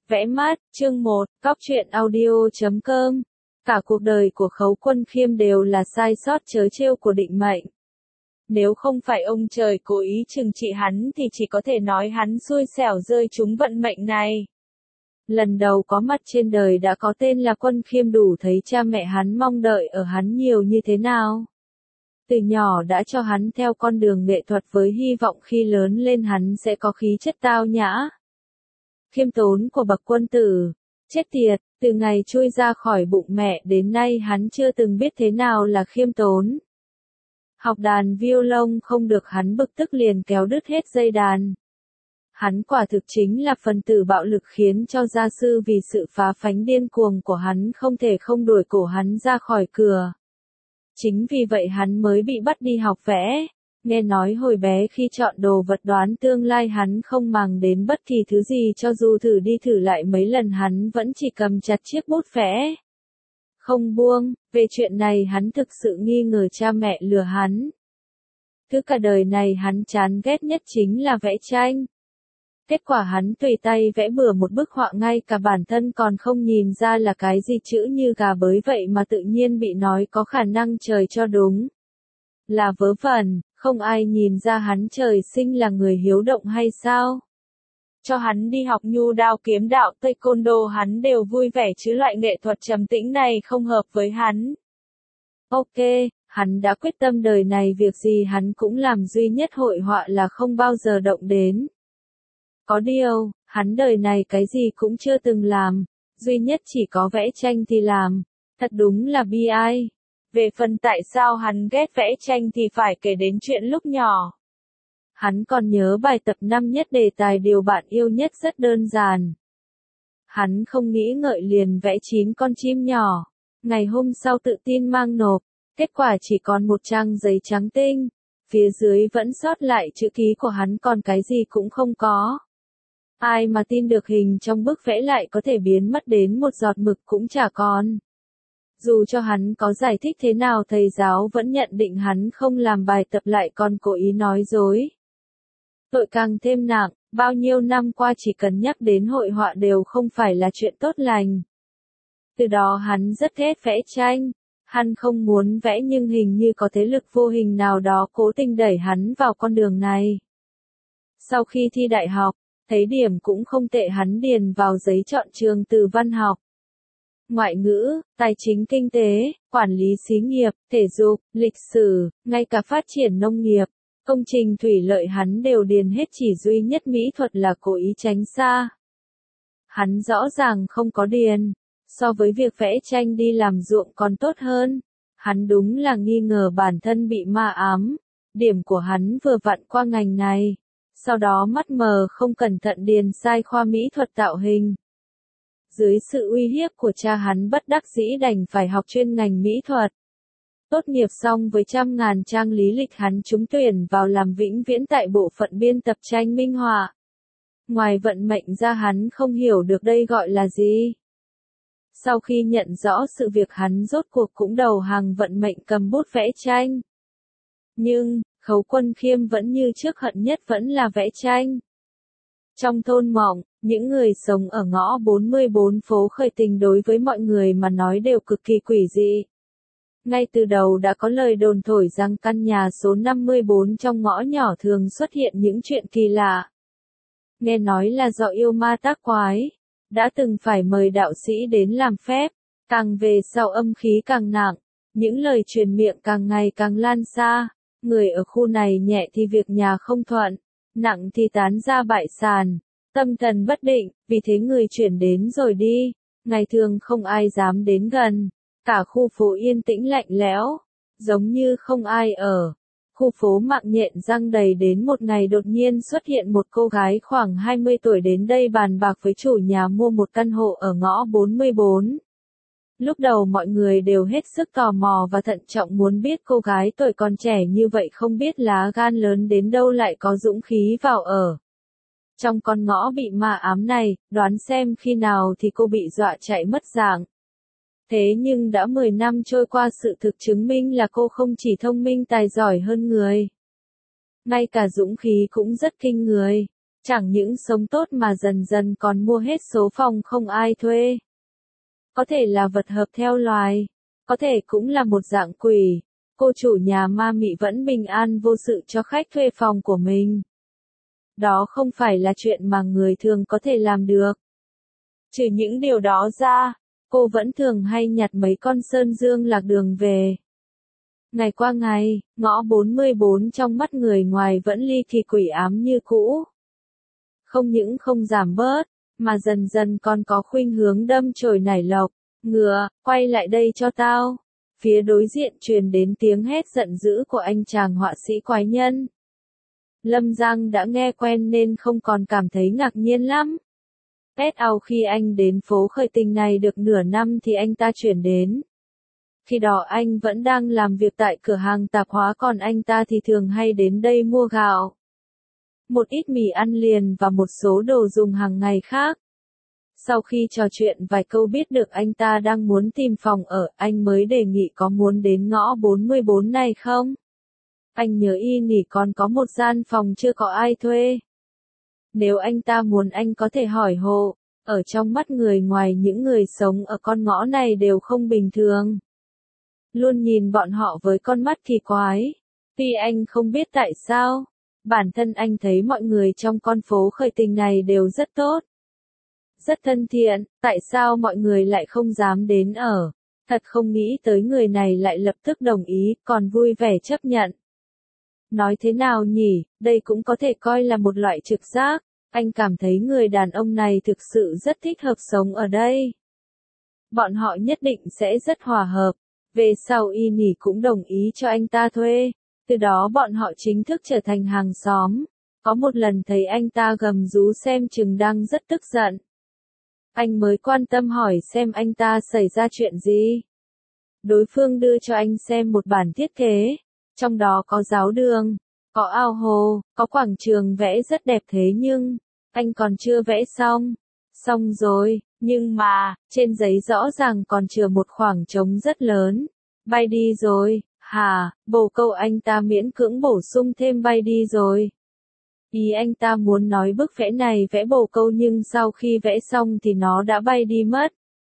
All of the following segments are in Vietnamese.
Vẽ mát, chương 1, Cóc truyện audio.com. Cả cuộc đời của Khấu Quân Khiêm đều là sai sót trớ trêu của định mệnh. Nếu không phải ông trời cố ý trừng trị hắn thì chỉ có thể nói hắn xui xẻo rơi trúng vận mệnh này. Lần đầu có mặt trên đời đã có tên là Quân Khiêm đủ thấy cha mẹ hắn mong đợi ở hắn nhiều như thế nào. Từ nhỏ đã cho hắn theo con đường nghệ thuật với hy vọng khi lớn lên hắn sẽ có khí chất tao nhã, khiêm tốn của bậc quân tử. Chết tiệt, từ ngày chui ra khỏi bụng mẹ đến nay hắn chưa từng biết thế nào là khiêm tốn. Học đàn violon không được hắn bực tức liền kéo đứt hết dây đàn. Hắn quả thực chính là phần tử bạo lực khiến cho gia sư vì sự phá phánh điên cuồng của hắn không thể không đuổi cổ hắn ra khỏi cửa. Chính vì vậy hắn mới bị bắt đi học vẽ. Nghe nói hồi bé khi chọn đồ vật đoán tương lai hắn không màng đến bất kỳ thứ gì cho dù thử đi thử lại mấy lần hắn vẫn chỉ cầm chặt chiếc bút vẽ. Không buông, về chuyện này hắn thực sự nghi ngờ cha mẹ lừa hắn. Thứ cả đời này hắn chán ghét nhất chính là vẽ tranh. Kết quả hắn tùy tay vẽ bừa một bức họa ngay cả bản thân còn không nhìn ra là cái gì chữ như gà bới vậy mà tự nhiên bị nói có khả năng trời cho đúng. Là vớ vẩn, không ai nhìn ra hắn trời sinh là người hiếu động hay sao? Cho hắn đi học nhu đao kiếm đạo taekwondo hắn đều vui vẻ chứ loại nghệ thuật trầm tĩnh này không hợp với hắn. Ok, hắn đã quyết tâm đời này việc gì hắn cũng làm duy nhất hội họa là không bao giờ động đến. Có điều, hắn đời này cái gì cũng chưa từng làm, duy nhất chỉ có vẽ tranh thì làm, thật đúng là bi ai. Về phần tại sao hắn ghét vẽ tranh thì phải kể đến chuyện lúc nhỏ. Hắn còn nhớ bài tập năm nhất đề tài điều bạn yêu nhất rất đơn giản. Hắn không nghĩ ngợi liền vẽ 9 con chim nhỏ. Ngày hôm sau tự tin mang nộp, kết quả chỉ còn một trang giấy trắng tinh. Phía dưới vẫn sót lại chữ ký của hắn còn cái gì cũng không có. Ai mà tin được hình trong bức vẽ lại có thể biến mất đến một giọt mực cũng chả còn. Dù cho hắn có giải thích thế nào thầy giáo vẫn nhận định hắn không làm bài tập lại còn cố ý nói dối. Tội càng thêm nặng, bao nhiêu năm qua chỉ cần nhắc đến hội họa đều không phải là chuyện tốt lành. Từ đó hắn rất ghét vẽ tranh, hắn không muốn vẽ nhưng hình như có thế lực vô hình nào đó cố tình đẩy hắn vào con đường này. Sau khi thi đại học, thấy điểm cũng không tệ hắn điền vào giấy chọn trường từ văn học. Ngoại ngữ, tài chính kinh tế, quản lý xí nghiệp, thể dục, lịch sử, ngay cả phát triển nông nghiệp, công trình thủy lợi hắn đều điền hết chỉ duy nhất mỹ thuật là cố ý tránh xa. Hắn rõ ràng không có điền, so với việc vẽ tranh đi làm ruộng còn tốt hơn. Hắn đúng là nghi ngờ bản thân bị ma ám, điểm của hắn vừa vặn qua ngành này, sau đó mắt mờ không cẩn thận điền sai khoa mỹ thuật tạo hình. Dưới sự uy hiếp của cha hắn bất đắc dĩ đành phải học chuyên ngành mỹ thuật. Tốt nghiệp xong với trăm ngàn trang lý lịch hắn trúng tuyển vào làm vĩnh viễn tại bộ phận biên tập tranh minh họa. Ngoài vận mệnh ra hắn không hiểu được đây gọi là gì. Sau khi nhận rõ sự việc hắn rốt cuộc cũng đầu hàng vận mệnh cầm bút vẽ tranh. Nhưng, Khấu Quân Khiêm vẫn như trước hận nhất vẫn là vẽ tranh. Trong thôn Mộng, những người sống ở ngõ 44 phố Khởi Tình đối với mọi người mà nói đều cực kỳ quỷ dị. Ngay từ đầu đã có lời đồn thổi rằng căn nhà số 54 trong ngõ nhỏ thường xuất hiện những chuyện kỳ lạ. Nghe nói là do yêu ma tác quái, đã từng phải mời đạo sĩ đến làm phép, càng về sau âm khí càng nặng, những lời truyền miệng càng ngày càng lan xa, người ở khu này nhẹ thì việc nhà không thuận, nặng thì tán ra bại sản, tâm thần bất định, vì thế người chuyển đến rồi đi, ngày thường không ai dám đến gần, cả khu phố yên tĩnh lạnh lẽo, giống như không ai ở. Khu phố mạng nhện răng đầy đến một ngày đột nhiên xuất hiện một cô gái khoảng 20 tuổi đến đây bàn bạc với chủ nhà mua một căn hộ ở ngõ 44. Lúc đầu mọi người đều hết sức tò mò và thận trọng muốn biết cô gái tuổi còn trẻ như vậy không biết lá gan lớn đến đâu lại có dũng khí vào ở. Trong con ngõ bị ma ám này, đoán xem khi nào thì cô bị dọa chạy mất dạng. Thế nhưng đã 10 năm trôi qua sự thực chứng minh là cô không chỉ thông minh tài giỏi hơn người. Ngay cả dũng khí cũng rất kinh người. Chẳng những sống tốt mà dần dần còn mua hết số phòng không ai thuê. Có thể là vật hợp theo loài, có thể cũng là một dạng quỷ. Cô chủ nhà ma mị vẫn bình an vô sự cho khách thuê phòng của mình. Đó không phải là chuyện mà người thường có thể làm được. Trừ những điều đó ra, cô vẫn thường hay nhặt mấy con sơn dương lạc đường về. Ngày qua ngày, ngõ 44 trong mắt người ngoài vẫn li thì quỷ ám như cũ. Không những không giảm bớt, mà dần dần còn có khuynh hướng đâm chồi nảy lộc. Ngựa, quay lại đây cho tao. Phía đối diện truyền đến tiếng hét giận dữ của anh chàng họa sĩ quái nhân. Lâm Giang đã nghe quen nên không còn cảm thấy ngạc nhiên lắm. Khi anh đến phố khởi tình này được nửa năm thì anh ta chuyển đến. Khi đó anh vẫn đang làm việc tại cửa hàng tạp hóa, còn anh ta thì thường hay đến đây mua gạo, một ít mì ăn liền và một số đồ dùng hàng ngày khác. Sau khi trò chuyện vài câu biết được anh ta đang muốn tìm phòng ở, anh mới đề nghị có muốn đến ngõ 44 này không? Anh nhớ y nỉ còn có một gian phòng chưa có ai thuê. Nếu anh ta muốn anh có thể hỏi hộ, ở trong mắt người ngoài những người sống ở con ngõ này đều không bình thường. Luôn nhìn bọn họ với con mắt kỳ quái. Tuy anh không biết tại sao, bản thân anh thấy mọi người trong con phố khởi tình này đều rất tốt, rất thân thiện, tại sao mọi người lại không dám đến ở? Thật không nghĩ tới người này lại lập tức đồng ý, còn vui vẻ chấp nhận. Nói thế nào nhỉ, đây cũng có thể coi là một loại trực giác. Anh cảm thấy người đàn ông này thực sự rất thích hợp sống ở đây. Bọn họ nhất định sẽ rất hòa hợp. Về sau y nỉ cũng đồng ý cho anh ta thuê. Từ đó bọn họ chính thức trở thành hàng xóm. Có một lần thấy anh ta gầm rú xem chừng đang rất tức giận. Anh mới quan tâm hỏi xem anh ta xảy ra chuyện gì. Đối phương đưa cho anh xem một bản thiết kế. Trong đó có giáo đường, có ao hồ, có quảng trường vẽ rất đẹp, thế nhưng anh còn chưa vẽ xong. Xong rồi, nhưng mà trên giấy rõ ràng còn chừa một khoảng trống rất lớn. Bay đi rồi, hả? Bồ câu anh ta miễn cưỡng bổ sung thêm bay đi rồi. Ý anh ta muốn nói bức vẽ này vẽ bồ câu nhưng sau khi vẽ xong thì nó đã bay đi mất.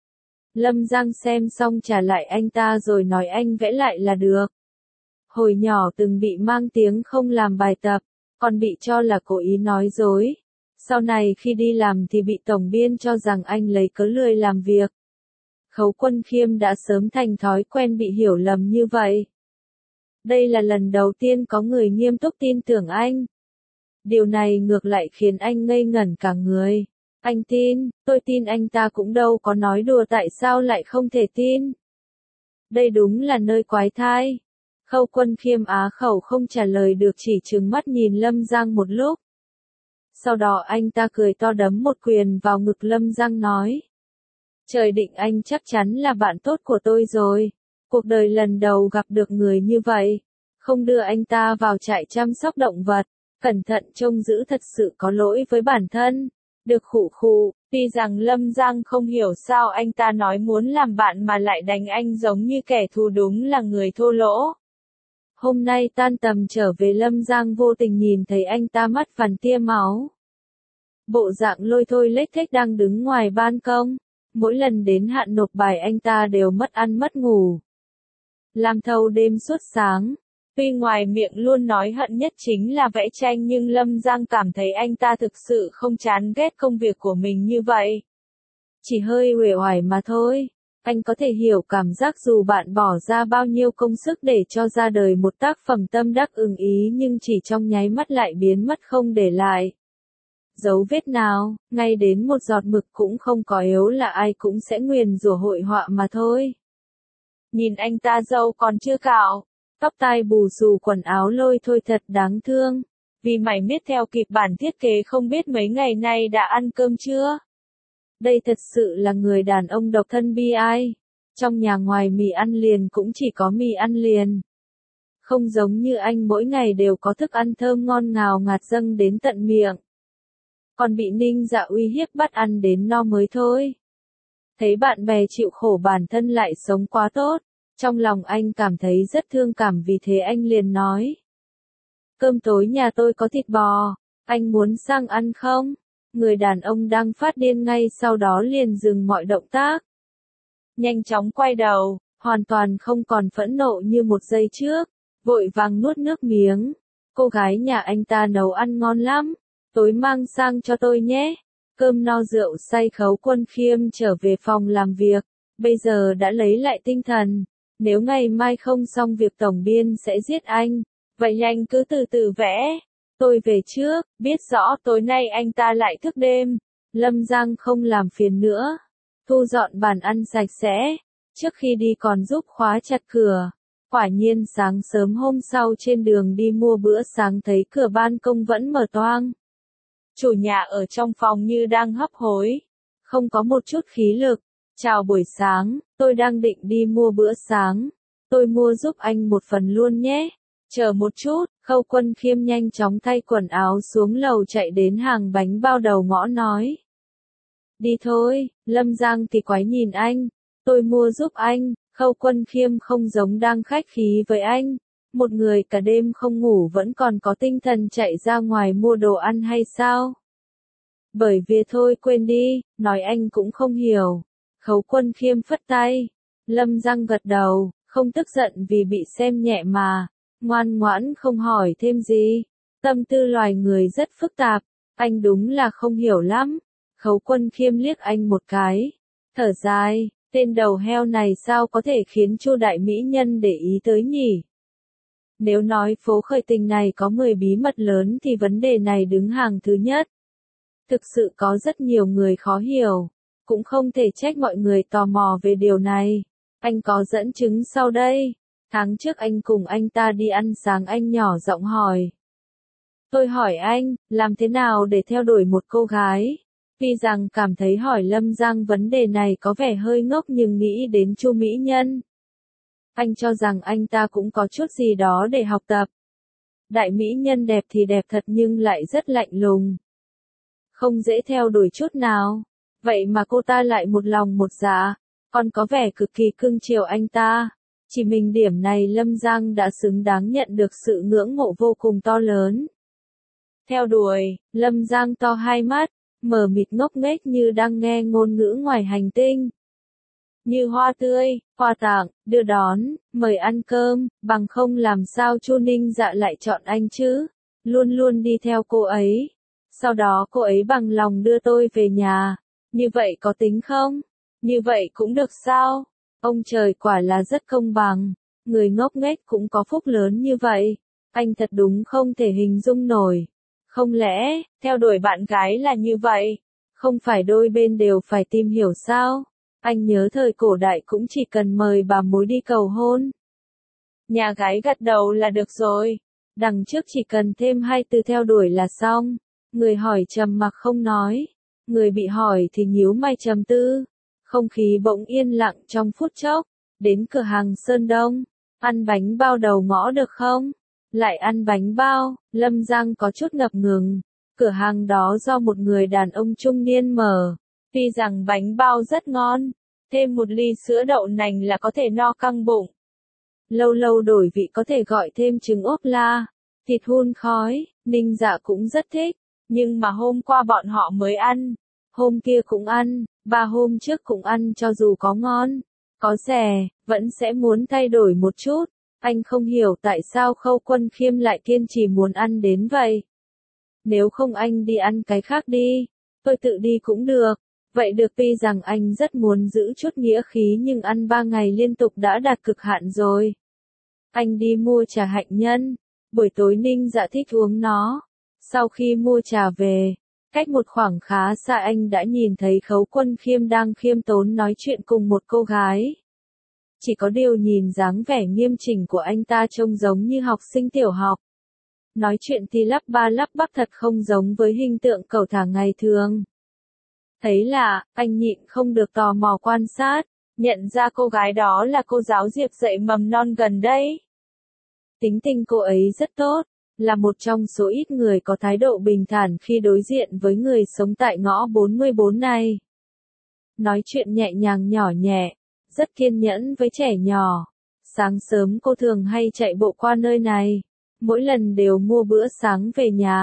Lâm Giang xem xong trả lại anh ta rồi nói anh vẽ lại là được. Hồi nhỏ từng bị mang tiếng không làm bài tập, còn bị cho là cố ý nói dối. Sau này khi đi làm thì bị tổng biên cho rằng anh lấy cớ lười làm việc. Khấu Quân Khiêm đã sớm thành thói quen bị hiểu lầm như vậy. Đây là lần đầu tiên có người nghiêm túc tin tưởng anh. Điều này ngược lại khiến anh ngây ngẩn cả người. Anh tin, tôi tin anh ta cũng đâu có nói đùa, tại sao lại không thể tin? Đây đúng là nơi quái thai. Khâu Quân Khiêm á khẩu không trả lời được, chỉ trừng mắt nhìn Lâm Giang một lúc. Sau đó anh ta cười to đấm một quyền vào ngực Lâm Giang nói. Trời định, anh chắc chắn là bạn tốt của tôi rồi. Cuộc đời lần đầu gặp được người như vậy. Không đưa anh ta vào trại chăm sóc động vật. Cẩn thận trông giữ thật sự có lỗi với bản thân. Được khụ khụ, tuy rằng Lâm Giang không hiểu sao anh ta nói muốn làm bạn mà lại đánh anh giống như kẻ thù, đúng là người thô lỗ. Hôm nay tan tầm trở về Lâm Giang vô tình nhìn thấy anh ta mắt phằn tia máu. Bộ dạng lôi thôi lếch thếch đang đứng ngoài ban công. Mỗi lần đến hạn nộp bài anh ta đều mất ăn mất ngủ. Làm thâu đêm suốt sáng. Tuy ngoài miệng luôn nói hận nhất chính là vẽ tranh, nhưng Lâm Giang cảm thấy anh ta thực sự không chán ghét công việc của mình như vậy. Chỉ hơi uể oải mà thôi. Anh có thể hiểu cảm giác dù bạn bỏ ra bao nhiêu công sức để cho ra đời một tác phẩm tâm đắc ưng ý nhưng chỉ trong nháy mắt lại biến mất không để lại dấu vết nào, ngay đến một giọt mực cũng không có, yếu là ai cũng sẽ nguyền rủa hội họa mà thôi. Nhìn anh ta râu còn chưa cạo, tóc tai bù xù, quần áo lôi thôi thật đáng thương. Vì mày miết theo kịp bản thiết kế không biết mấy ngày nay đã ăn cơm chưa? Đây thật sự là người đàn ông độc thân bi ai. Trong nhà ngoài mì ăn liền cũng chỉ có mì ăn liền. Không giống như anh mỗi ngày đều có thức ăn thơm ngon ngào ngạt dâng đến tận miệng. Còn bị Ninh Dạ uy hiếp bắt ăn đến no mới thôi. Thấy bạn bè chịu khổ bản thân lại sống quá tốt. Trong lòng anh cảm thấy rất thương cảm, vì thế anh liền nói. Cơm tối nhà tôi có thịt bò, Anh muốn sang ăn không? Người đàn ông đang phát điên ngay sau đó liền dừng mọi động tác. Nhanh chóng quay đầu, hoàn toàn không còn phẫn nộ như một giây trước, vội vàng nuốt nước miếng. Cô gái nhà anh ta nấu ăn ngon lắm, tối mang sang cho tôi nhé. Cơm no rượu say Khấu Quân Khiêm trở về phòng làm việc, bây giờ đã lấy lại tinh thần. Nếu ngày mai không xong việc tổng biên sẽ giết anh, vậy anh cứ từ từ vẽ. Tôi về trước, biết rõ tối nay anh ta lại thức đêm. Lâm Giang không làm phiền nữa. Thu dọn bàn ăn sạch sẽ, trước khi đi còn giúp khóa chặt cửa. Quả nhiên sáng sớm hôm sau trên đường đi mua bữa sáng thấy cửa ban công vẫn mở toang. Chủ nhà ở trong phòng như đang hấp hối, không có một chút khí lực. Chào buổi sáng, tôi đang định đi mua bữa sáng. Tôi mua giúp anh một phần luôn nhé. Chờ một chút, Khâu Quân Khiêm nhanh chóng thay quần áo xuống lầu chạy đến hàng bánh bao đầu ngõ nói. Đi thôi, Lâm Giang thì quái nhìn anh. Tôi mua giúp anh. Khâu Quân Khiêm không giống đang khách khí với anh. Một người cả đêm không ngủ vẫn còn có tinh thần chạy ra ngoài mua đồ ăn hay sao? Bởi vì thôi quên đi, nói anh cũng không hiểu. Khấu Quân Khiêm phất tay. Lâm Giang gật đầu, không tức giận vì bị xem nhẹ mà. Ngoan ngoãn không hỏi thêm gì. Tâm tư loài người rất phức tạp, anh đúng là không hiểu lắm. Khấu Quân Khiêm liếc anh một cái, thở dài, tên đầu heo này sao có thể khiến Chu đại mỹ nhân để ý tới nhỉ? Nếu nói phố khởi tình này có 10 bí mật lớn thì vấn đề này đứng hàng thứ nhất. Thực sự có rất nhiều người khó hiểu, cũng không thể trách mọi người tò mò về điều này. Anh có dẫn chứng sau đây. Tháng trước anh cùng anh ta đi ăn sáng, anh nhỏ giọng hỏi. Tôi hỏi anh, làm thế nào để theo đuổi một cô gái? Tuy rằng cảm thấy hỏi Lâm Giang vấn đề này có vẻ hơi ngốc nhưng nghĩ đến Chu mỹ nhân. Anh cho rằng anh ta cũng có chút gì đó để học tập. Đại mỹ nhân đẹp thì đẹp thật nhưng lại rất lạnh lùng. Không dễ theo đuổi chút nào. Vậy mà cô ta lại một lòng một dạ, còn có vẻ cực kỳ cưng chiều anh ta. Chỉ mình điểm này Lâm Giang đã xứng đáng nhận được sự ngưỡng mộ vô cùng to lớn. Theo đuổi, Lâm Giang to hai mắt, mờ mịt ngốc nghếch như đang nghe ngôn ngữ ngoài hành tinh. Như hoa tươi, quà tặng, đưa đón, mời ăn cơm, bằng không làm sao Chu Ninh Dạ lại chọn anh chứ, luôn luôn đi theo cô ấy. Sau đó cô ấy bằng lòng đưa tôi về nhà, như vậy có tính không? Như vậy cũng được sao? Ông trời quả là rất công bằng, người ngốc nghếch cũng có phúc lớn như vậy. Anh thật đúng không thể hình dung nổi. Không lẽ, theo đuổi bạn gái là như vậy? Không phải đôi bên đều phải tìm hiểu sao? Anh nhớ thời cổ đại cũng chỉ cần mời bà mối đi cầu hôn. Nhà gái gật đầu là được rồi. Đằng trước chỉ cần thêm hai từ theo đuổi là xong. Người hỏi trầm mặc không nói. Người bị hỏi thì nhíu mày trầm tư. Không khí bỗng yên lặng trong phút chốc. Đến cửa hàng Sơn Đông. Ăn bánh bao đầu ngõ được không? Lại ăn bánh bao, Lâm Giang có chút ngập ngừng. Cửa hàng đó do một người đàn ông trung niên mở. Tuy rằng bánh bao rất ngon, thêm một ly sữa đậu nành là có thể no căng bụng. Lâu lâu đổi vị có thể gọi thêm trứng ốp la, thịt hun khói, Ninh Dạ cũng rất thích. Nhưng mà hôm qua bọn họ mới ăn, hôm kia cũng ăn, 3 hôm trước cũng ăn cho dù có ngon, có rẻ, vẫn sẽ muốn thay đổi một chút. Anh không hiểu tại sao Khâu Quân Khiêm lại kiên trì muốn ăn đến vậy. Nếu không anh đi ăn cái khác đi, tôi tự đi cũng được. Vậy được, tuy rằng anh rất muốn giữ chút nghĩa khí nhưng ăn 3 ngày liên tục đã đạt cực hạn rồi. Anh đi mua trà hạnh nhân, buổi tối Ninh Dạ thích uống nó. Sau khi mua trà về, cách một khoảng khá xa anh đã nhìn thấy Khấu Quân Khiêm đang khiêm tốn nói chuyện cùng một cô gái. Chỉ có điều nhìn dáng vẻ nghiêm chỉnh của anh ta trông giống như học sinh tiểu học. Nói chuyện thì lắp ba lắp bắp thật không giống với hình tượng cẩu thả ngày thường. Thấy lạ, anh nhịn không được tò mò quan sát, nhận ra cô gái đó là cô giáo Diệp dạy mầm non gần đây. Tính tình cô ấy rất tốt, là một trong số ít người có thái độ bình thản khi đối diện với người sống tại ngõ 44 này. Nói chuyện nhẹ nhàng nhỏ nhẹ, rất kiên nhẫn với trẻ nhỏ. Sáng sớm cô thường hay chạy bộ qua nơi này, mỗi lần đều mua bữa sáng về nhà.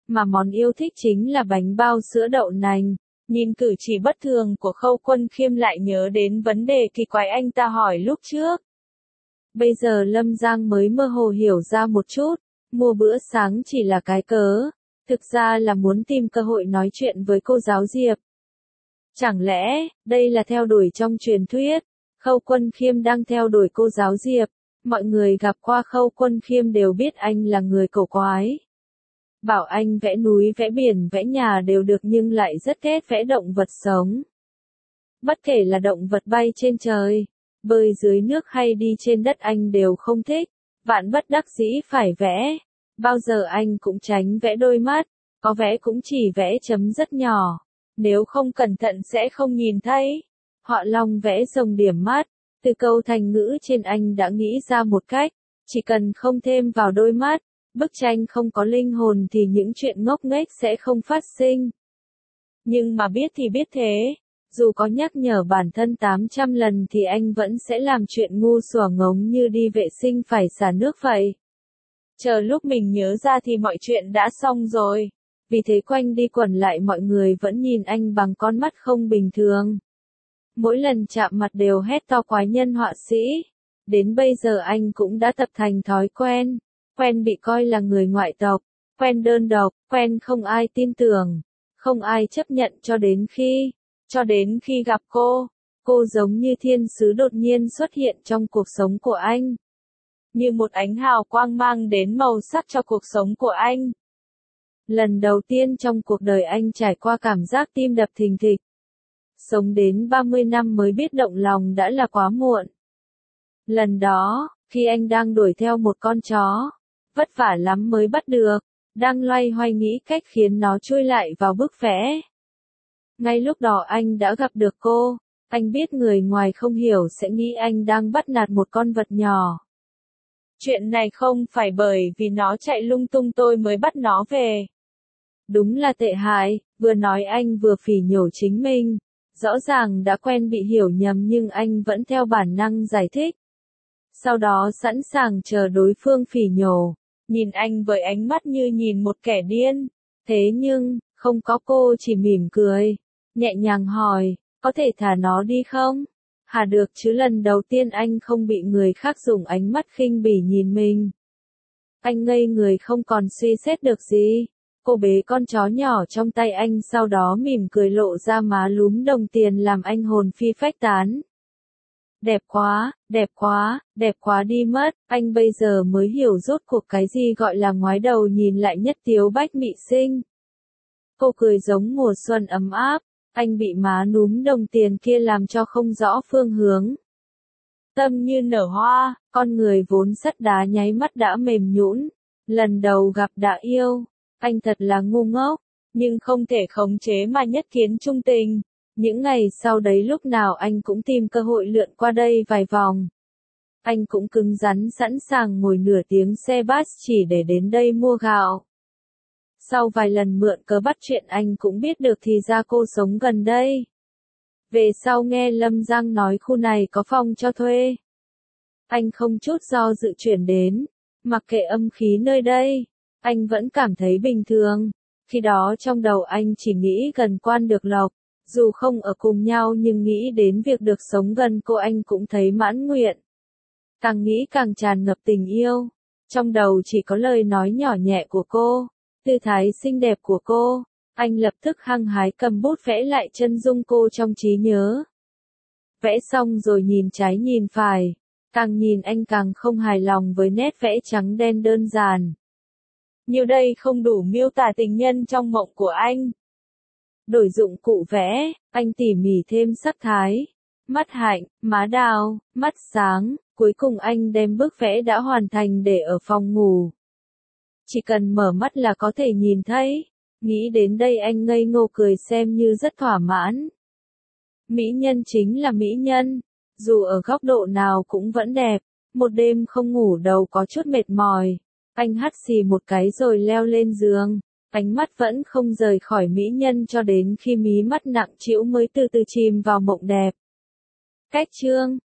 mà món yêu thích chính là bánh bao sữa đậu nành. Nhìn cử chỉ bất thường của Khâu Quân Khiêm lại nhớ đến vấn đề kỳ quái anh ta hỏi lúc trước. Bây giờ Lâm Giang mới mơ hồ hiểu ra một chút, mua bữa sáng chỉ là cái cớ, thực ra là muốn tìm cơ hội nói chuyện với cô giáo Diệp. Chẳng lẽ, đây là theo đuổi trong truyền thuyết, Khâu Quân Khiêm đang theo đuổi cô giáo Diệp, mọi người gặp qua Khâu Quân Khiêm đều biết anh là người cổ quái. Bảo anh vẽ núi vẽ biển vẽ nhà đều được nhưng lại rất ghét vẽ động vật sống. Bất kể là động vật bay trên trời, bơi dưới nước hay đi trên đất anh đều không thích, vạn bất đắc dĩ phải vẽ. Bao giờ anh cũng tránh vẽ đôi mắt, có vẽ cũng chỉ vẽ chấm rất nhỏ, nếu không cẩn thận sẽ không nhìn thấy. Họ Long vẽ rồng điểm mắt, từ câu thành ngữ trên anh đã nghĩ ra một cách, chỉ cần không thêm vào đôi mắt, bức tranh không có linh hồn thì những chuyện ngốc nghếch sẽ không phát sinh. Nhưng mà biết thì biết thế, dù có nhắc nhở bản thân 800 lần thì anh vẫn sẽ làm chuyện ngu xuẩn ngống như đi vệ sinh phải xả nước vậy. Chờ lúc mình nhớ ra thì mọi chuyện đã xong rồi. Vì thế quanh đi quẩn lại mọi người vẫn nhìn anh bằng con mắt không bình thường. Mỗi lần chạm mặt đều hét to quái nhân họa sĩ. Đến bây giờ anh cũng đã tập thành thói quen. Quen bị coi là người ngoại tộc, quen đơn độc, quen không ai tin tưởng, không ai chấp nhận cho đến khi gặp cô giống như thiên sứ đột nhiên xuất hiện trong cuộc sống của anh. Như một ánh hào quang mang đến màu sắc cho cuộc sống của anh. Lần đầu tiên trong cuộc đời anh trải qua cảm giác tim đập thình thịch. Sống đến 30 năm mới biết động lòng đã là quá muộn. Lần đó, khi anh đang đuổi theo một con chó, vất vả lắm mới bắt được, đang loay hoay nghĩ cách khiến nó chui lại vào bức vẽ. Ngay lúc đó anh đã gặp được cô, anh biết người ngoài không hiểu sẽ nghĩ anh đang bắt nạt một con vật nhỏ. Chuyện này không phải bởi vì nó chạy lung tung tôi mới bắt nó về. Đúng là tệ hại, vừa nói anh vừa phỉ nhổ chính mình. Rõ ràng đã quen bị hiểu nhầm nhưng anh vẫn theo bản năng giải thích. Sau đó sẵn sàng chờ đối phương phỉ nhổ, nhìn anh với ánh mắt như nhìn một kẻ điên. Thế nhưng, không có, cô chỉ mỉm cười, nhẹ nhàng hỏi, có thể thả nó đi không? Hả được chứ, lần đầu tiên anh không bị người khác dùng ánh mắt khinh bỉ nhìn mình. Anh ngây người không còn suy xét được gì. Cô bế con chó nhỏ trong tay anh sau đó mỉm cười lộ ra má lúm đồng tiền làm anh hồn phi phách tán. Đẹp quá, đẹp quá, đẹp quá đi mất, anh bây giờ mới hiểu rốt cuộc cái gì gọi là ngoái đầu nhìn lại nhất tiếu bách mị sinh. Cô cười giống mùa xuân ấm áp, anh bị má núm đồng tiền kia làm cho không rõ phương hướng. Tâm như nở hoa, con người vốn sắt đá nháy mắt đã mềm nhũn, lần đầu gặp đã yêu. Anh thật là ngu ngốc, nhưng không thể khống chế mà nhất kiến trung tình. Những ngày sau đấy lúc nào anh cũng tìm cơ hội lượn qua đây vài vòng. Anh cũng cứng rắn sẵn sàng ngồi nửa tiếng xe bus chỉ để đến đây mua gạo. Sau vài lần mượn cớ bắt chuyện anh cũng biết được thì ra cô sống gần đây. Về sau nghe Lâm Giang nói khu này có phòng cho thuê. Anh không chút do dự chuyển đến, mặc kệ âm khí nơi đây. Anh vẫn cảm thấy bình thường, khi đó trong đầu anh chỉ nghĩ gần Quan Được Lộc, dù không ở cùng nhau nhưng nghĩ đến việc được sống gần cô anh cũng thấy mãn nguyện. Càng nghĩ càng tràn ngập tình yêu, trong đầu chỉ có lời nói nhỏ nhẹ của cô, tư thái xinh đẹp của cô, anh lập tức hăng hái cầm bút vẽ lại chân dung cô trong trí nhớ. Vẽ xong rồi nhìn trái nhìn phải, càng nhìn anh càng không hài lòng với nét vẽ trắng đen đơn giản. Như đây không đủ miêu tả tình nhân trong mộng của anh. Đổi dụng cụ vẽ, anh tỉ mỉ thêm sắc thái, mắt hạnh, má đào, mắt sáng, cuối cùng anh đem bức vẽ đã hoàn thành để ở phòng ngủ. Chỉ cần mở mắt là có thể nhìn thấy, nghĩ đến đây anh ngây ngô cười xem như rất thỏa mãn. Mỹ nhân chính là mỹ nhân, dù ở góc độ nào cũng vẫn đẹp, một đêm không ngủ đầu có chút mệt mỏi. Anh hắt xì một cái rồi leo lên giường, ánh mắt vẫn không rời khỏi mỹ nhân cho đến khi mí mắt nặng trĩu mới từ từ chìm vào mộng đẹp. Cách chương